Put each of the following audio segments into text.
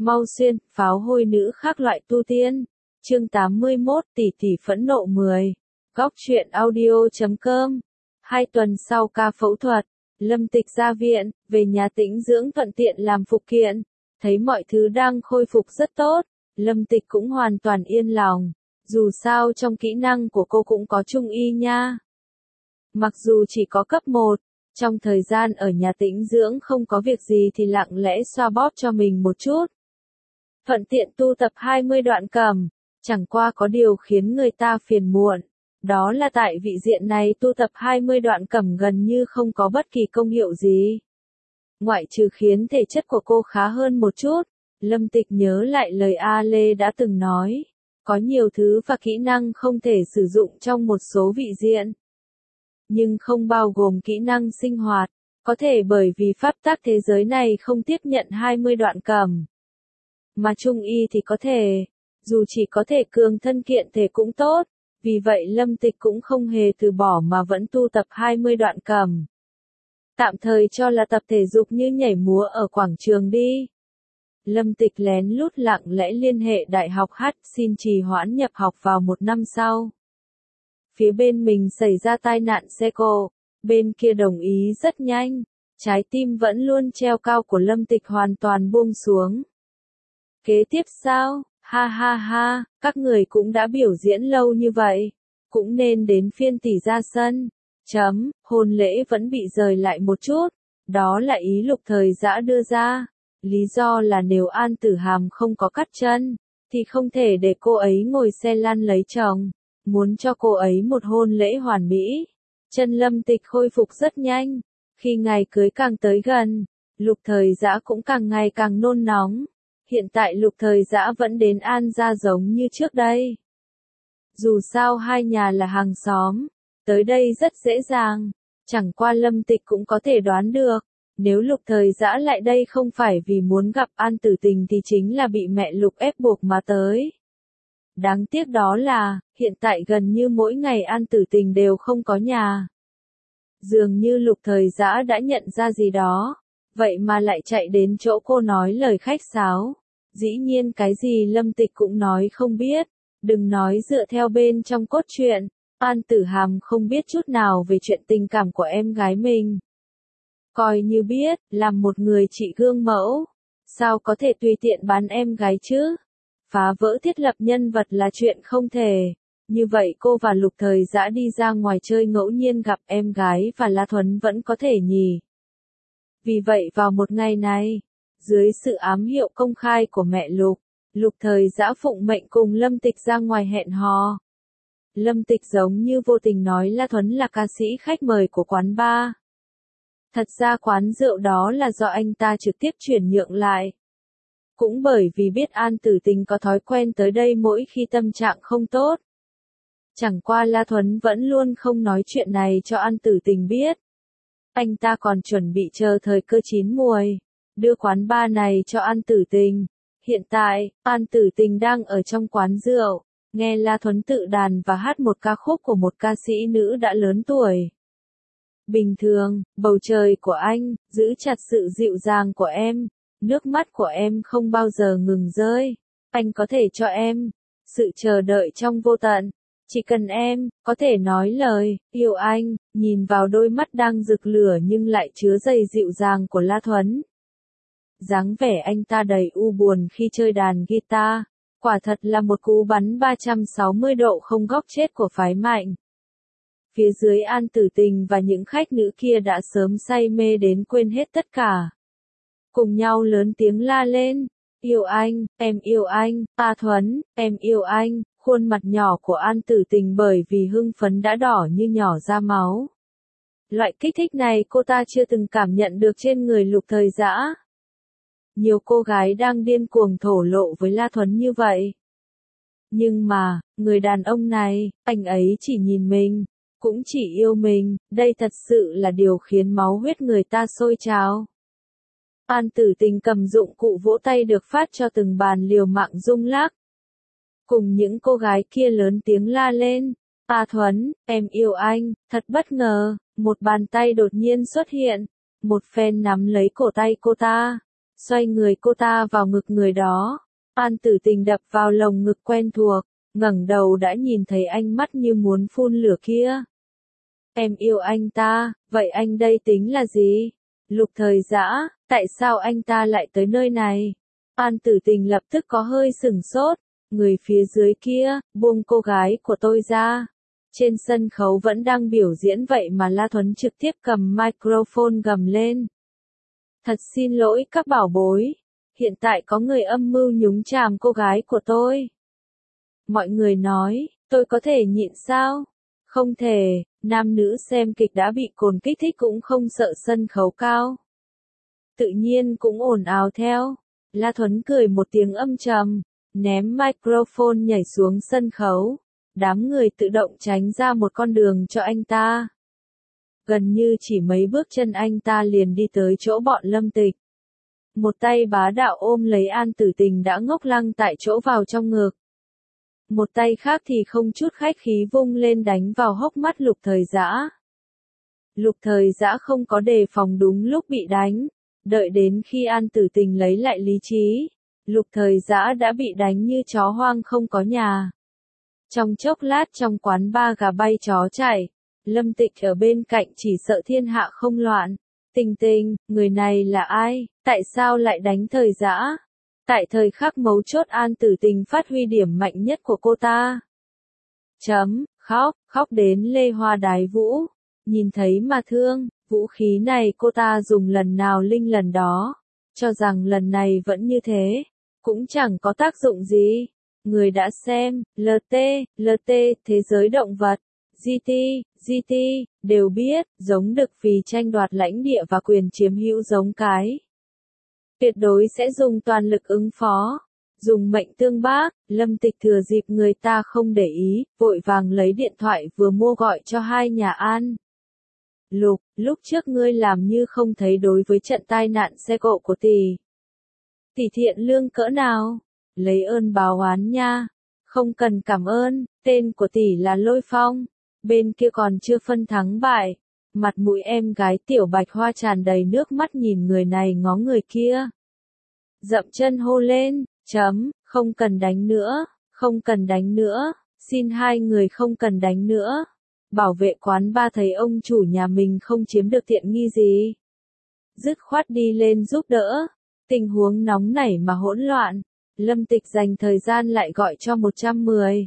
Mau xuyên, pháo hôi nữ khác loại tu tiên. Chương 81, tỷ tỷ phẫn nộ 10. Góc truyện audio.com. 2 tuần sau ca phẫu thuật, Lâm Tịch ra viện, về nhà tĩnh dưỡng thuận tiện làm phục kiện. Thấy mọi thứ đang khôi phục rất tốt, Lâm Tịch cũng hoàn toàn yên lòng. Dù sao trong kỹ năng của cô cũng có trung y nha. Mặc dù chỉ có cấp 1, trong thời gian ở nhà tĩnh dưỡng không có việc gì thì lặng lẽ xoa bóp cho mình một chút. Thuận tiện tu tập 20 đoạn cầm, chẳng qua có điều khiến người ta phiền muộn. Đó là tại vị diện này tu tập 20 đoạn cầm gần như không có bất kỳ công hiệu gì. Ngoại trừ khiến thể chất của cô khá hơn một chút, Lâm Tịch nhớ lại lời A Lê đã từng nói. Có nhiều thứ và kỹ năng không thể sử dụng trong một số vị diện. Nhưng không bao gồm kỹ năng sinh hoạt, có thể bởi vì pháp tắc thế giới này không tiếp nhận 20 đoạn cầm. Mà trung y thì có thể, dù chỉ có thể cường thân kiện thể cũng tốt, vì vậy Lâm Tịch cũng không hề từ bỏ mà vẫn tu tập 20 đoạn cầm. Tạm thời cho là tập thể dục như nhảy múa ở quảng trường đi. Lâm Tịch lén lút lặng lẽ liên hệ đại học H xin trì hoãn nhập học vào một năm sau. Phía bên mình xảy ra tai nạn xe cộ, bên kia đồng ý rất nhanh, trái tim vẫn luôn treo cao của Lâm Tịch hoàn toàn buông xuống. Kế tiếp sao? Ha ha ha, các người cũng đã biểu diễn lâu như vậy, cũng nên đến phiên tỷ ra sân. Hôn lễ vẫn bị rời lại một chút, đó là ý Lục Thời Dã đưa ra. Lý do là nếu An Tử Hàm không có cắt chân, thì không thể để cô ấy ngồi xe lăn lấy chồng, muốn cho cô ấy một hôn lễ hoàn mỹ. Chân Lâm Tịch khôi phục rất nhanh, khi ngày cưới càng tới gần, Lục Thời Dã cũng càng ngày càng nôn nóng. Hiện tại Lục Thời Dã vẫn đến An gia giống như trước đây. Dù sao hai nhà là hàng xóm, tới đây rất dễ dàng, chẳng qua Lâm Tịch cũng có thể đoán được, nếu Lục Thời Dã lại đây không phải vì muốn gặp An Tử Tình thì chính là bị mẹ Lục ép buộc mà tới. Đáng tiếc đó là, hiện tại gần như mỗi ngày An Tử Tình đều không có nhà. Dường như Lục Thời Dã đã nhận ra gì đó, vậy mà lại chạy đến chỗ cô nói lời khách sáo. Dĩ nhiên cái gì Lâm Tịch cũng nói không biết, đừng nói dựa theo bên trong cốt truyện, An Tử Hàm không biết chút nào về chuyện tình cảm của em gái mình. Coi như biết, làm một người chị gương mẫu, sao có thể tùy tiện bán em gái chứ? Phá vỡ thiết lập nhân vật là chuyện không thể. Như vậy cô và Lục Thời Dã đi ra ngoài chơi ngẫu nhiên gặp em gái và La Thuấn vẫn có thể nhỉ. Vì vậy vào một ngày này, dưới sự ám hiệu công khai của mẹ Lục, Lục Thời Dã phụng mệnh cùng Lâm Tịch ra ngoài hẹn hò. Lâm Tịch giống như vô tình nói La Thuấn là ca sĩ khách mời của quán bar. Thật ra quán rượu đó là do anh ta trực tiếp chuyển nhượng lại. Cũng bởi vì biết An Tử Tình có thói quen tới đây mỗi khi tâm trạng không tốt. Chẳng qua La Thuấn vẫn luôn không nói chuyện này cho An Tử Tình biết. Anh ta còn chuẩn bị chờ thời cơ chín muồi, đưa quán bar này cho An Tử Tình. Hiện tại, An Tử Tình đang ở trong quán rượu, nghe La Thuấn tự đàn và hát một ca khúc của một ca sĩ nữ đã lớn tuổi. Bình thường, bầu trời của anh, giữ chặt sự dịu dàng của em, nước mắt của em không bao giờ ngừng rơi. Anh có thể cho em sự chờ đợi trong vô tận. Chỉ cần em có thể nói lời yêu anh, nhìn vào đôi mắt đang rực lửa nhưng lại chứa đầy dịu dàng của La Thuấn. Dáng vẻ anh ta đầy u buồn khi chơi đàn guitar, quả thật là một cú bắn 360 độ không góc chết của phái mạnh. Phía dưới An Tử Tình và những khách nữ kia đã sớm say mê đến quên hết tất cả. Cùng nhau lớn tiếng la lên, yêu anh, em yêu anh, A Thuấn, em yêu anh. Khuôn mặt nhỏ của An Tử Tình bởi vì hưng phấn đã đỏ như nhỏ ra máu. Loại kích thích này cô ta chưa từng cảm nhận được trên người Lục Thời Dã. Nhiều cô gái đang điên cuồng thổ lộ với La Thuấn như vậy. Nhưng mà, người đàn ông này, anh ấy chỉ nhìn mình, cũng chỉ yêu mình, đây thật sự là điều khiến máu huyết người ta sôi trào. An Tử Tình cầm dụng cụ vỗ tay được phát cho từng bàn liều mạng rung lắc. Cùng những cô gái kia lớn tiếng la lên, A Thuấn, em yêu anh. Thật bất ngờ, một bàn tay đột nhiên xuất hiện, một phen nắm lấy cổ tay cô ta. Xoay người cô ta vào ngực người đó. An Tử Tình đập vào lồng ngực quen thuộc, ngẩng đầu đã nhìn thấy ánh mắt như muốn phun lửa kia. Em yêu anh ta, vậy anh đây tính là gì? Lục Thời Dã, tại sao anh ta lại tới nơi này? An Tử Tình lập tức có hơi sửng sốt, người phía dưới kia, buông cô gái của tôi ra. Trên sân khấu vẫn đang biểu diễn vậy mà La Thuấn trực tiếp cầm microphone gầm lên. Thật xin lỗi các bảo bối, hiện tại có người âm mưu nhúng chàm cô gái của tôi. Mọi người nói, tôi có thể nhịn sao? Không thể, nam nữ xem kịch đã bị cồn kích thích cũng không sợ sân khấu cao. Tự nhiên cũng ồn ào theo. La Thuấn cười một tiếng âm trầm, ném microphone nhảy xuống sân khấu. Đám người tự động tránh ra một con đường cho anh ta. Gần như chỉ mấy bước chân anh ta liền đi tới chỗ bọn Lâm Tịch. Một tay bá đạo ôm lấy An Tử Tình đã ngốc lăng tại chỗ vào trong ngực. Một tay khác thì không chút khách khí vung lên đánh vào hốc mắt Lục Thời Dã. Lục Thời Dã không có đề phòng đúng lúc bị đánh. Đợi đến khi An Tử Tình lấy lại lý trí, Lục Thời Dã đã bị đánh như chó hoang không có nhà. Trong chốc lát trong quán bar gà bay chó chạy, Lâm Tịch ở bên cạnh chỉ sợ thiên hạ không loạn. Tình Tình, người này là ai, tại sao lại đánh Thời Dã? Tại thời khắc mấu chốt An Tử Tình phát huy điểm mạnh nhất của cô ta. Khóc đến lê hoa đái vũ. Nhìn thấy mà thương, vũ khí này cô ta dùng lần nào linh lần đó. Cho rằng lần này vẫn như thế, cũng chẳng có tác dụng gì. Người đã xem, LT, thế giới động vật, GT, đều biết, giống đực vì tranh đoạt lãnh địa và quyền chiếm hữu giống cái. Tuyệt đối sẽ dùng toàn lực ứng phó, dùng mệnh tương bác. Lâm Tịch thừa dịp người ta không để ý, vội vàng lấy điện thoại vừa mua gọi cho hai nhà An. Lục, lúc trước ngươi làm như không thấy đối với trận tai nạn xe cộ của tỷ. Tỷ thiện lương cỡ nào? Lấy ơn báo oán nha. Không cần cảm ơn, tên của tỷ là Lôi Phong. Bên kia còn chưa phân thắng bại. Mặt mũi em gái Tiểu Bạch Hoa tràn đầy nước mắt nhìn người này ngó người kia. Dậm chân hô lên, không cần đánh nữa, không cần đánh nữa, xin hai người không cần đánh nữa. Bảo vệ quán ba thấy ông chủ nhà mình không chiếm được tiện nghi gì. Dứt khoát đi lên giúp đỡ. Tình huống nóng nảy mà hỗn loạn. Lâm Tịch dành thời gian lại gọi cho 110,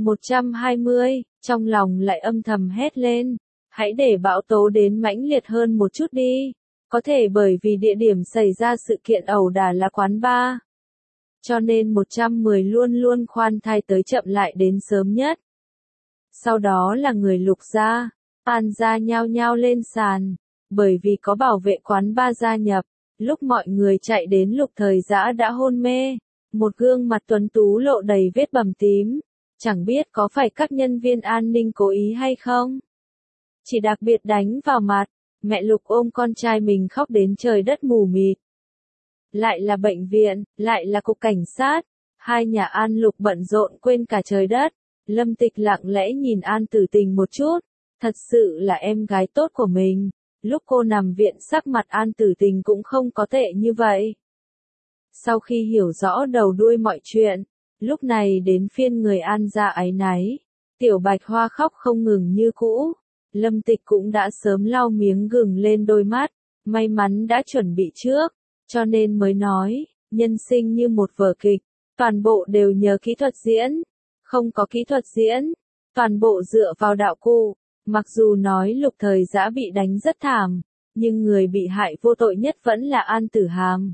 120, trong lòng lại âm thầm hét lên. Hãy để bão tố đến mãnh liệt hơn một chút đi. Có thể bởi vì địa điểm xảy ra sự kiện ẩu đả là quán bar. Cho nên 110 luôn luôn khoan thai tới chậm lại đến sớm nhất. Sau đó là người Lục gia, An gia nhao nhao lên sàn. Bởi vì có bảo vệ quán bar gia nhập, lúc mọi người chạy đến Lục Thời Dã đã hôn mê. Một gương mặt tuấn tú lộ đầy vết bầm tím. Chẳng biết có phải các nhân viên an ninh cố ý hay không? Chỉ đặc biệt đánh vào mặt, mẹ Lục ôm con trai mình khóc đến trời đất mù mịt. Lại là bệnh viện, lại là cục cảnh sát. Hai nhà An Lục bận rộn quên cả trời đất. Lâm Tịch lặng lẽ nhìn An Tử Tình một chút. Thật sự là em gái tốt của mình. Lúc cô nằm viện sắc mặt An Tử Tình cũng không có tệ như vậy. Sau khi hiểu rõ đầu đuôi mọi chuyện, lúc này đến phiên người An gia áy náy. Tiểu Bạch Hoa khóc không ngừng như cũ. Lâm Tịch cũng đã sớm lau miếng gừng lên đôi mắt. May mắn đã chuẩn bị trước, cho nên mới nói, nhân sinh như một vở kịch. Toàn bộ đều nhờ kỹ thuật diễn. Không có kỹ thuật diễn, toàn bộ dựa vào đạo cụ. Mặc dù nói Lục Thời Dã bị đánh rất thảm, nhưng người bị hại vô tội nhất vẫn là An Tử Hàm.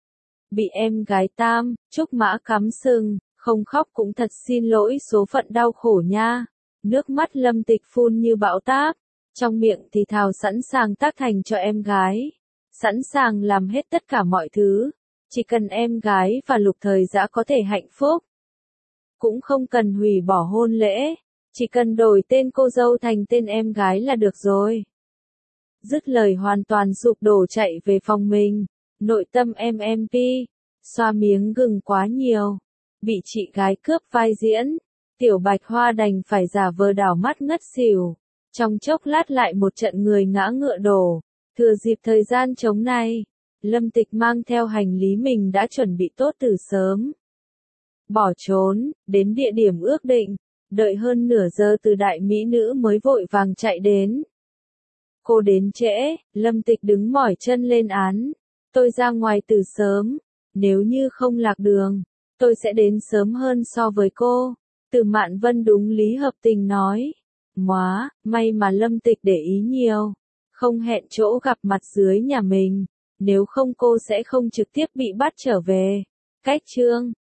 Bị em gái Tam, Trúc Mã cắm sừng, không khóc cũng thật xin lỗi số phận đau khổ nha. Nước mắt Lâm Tịch phun như bão táp, trong miệng thì thào sẵn sàng tác thành cho em gái. Sẵn sàng làm hết tất cả mọi thứ, chỉ cần em gái và Lục Thời Dã có thể hạnh phúc. Cũng không cần hủy bỏ hôn lễ, chỉ cần đổi tên cô dâu thành tên em gái là được rồi. Dứt lời hoàn toàn sụp đổ chạy về phòng mình, nội tâm MMP, xoa miếng gừng quá nhiều, bị chị gái cướp vai diễn, Tiểu Bạch Hoa đành phải giả vờ đảo mắt ngất xỉu, trong chốc lát lại một trận người ngã ngựa đổ, thừa dịp thời gian trống này, Lâm Tịch mang theo hành lý mình đã chuẩn bị tốt từ sớm. Bỏ trốn, đến địa điểm ước định, đợi hơn nửa giờ từ đại mỹ nữ mới vội vàng chạy đến. Cô đến trễ, Lâm Tịch đứng mỏi chân lên án. Tôi ra ngoài từ sớm, nếu như không lạc đường, tôi sẽ đến sớm hơn so với cô. Từ Mạn Vân đúng lý hợp tình nói. Móa, may mà Lâm Tịch để ý nhiều. Không hẹn chỗ gặp mặt dưới nhà mình. Nếu không cô sẽ không trực tiếp bị bắt trở về. Cách chương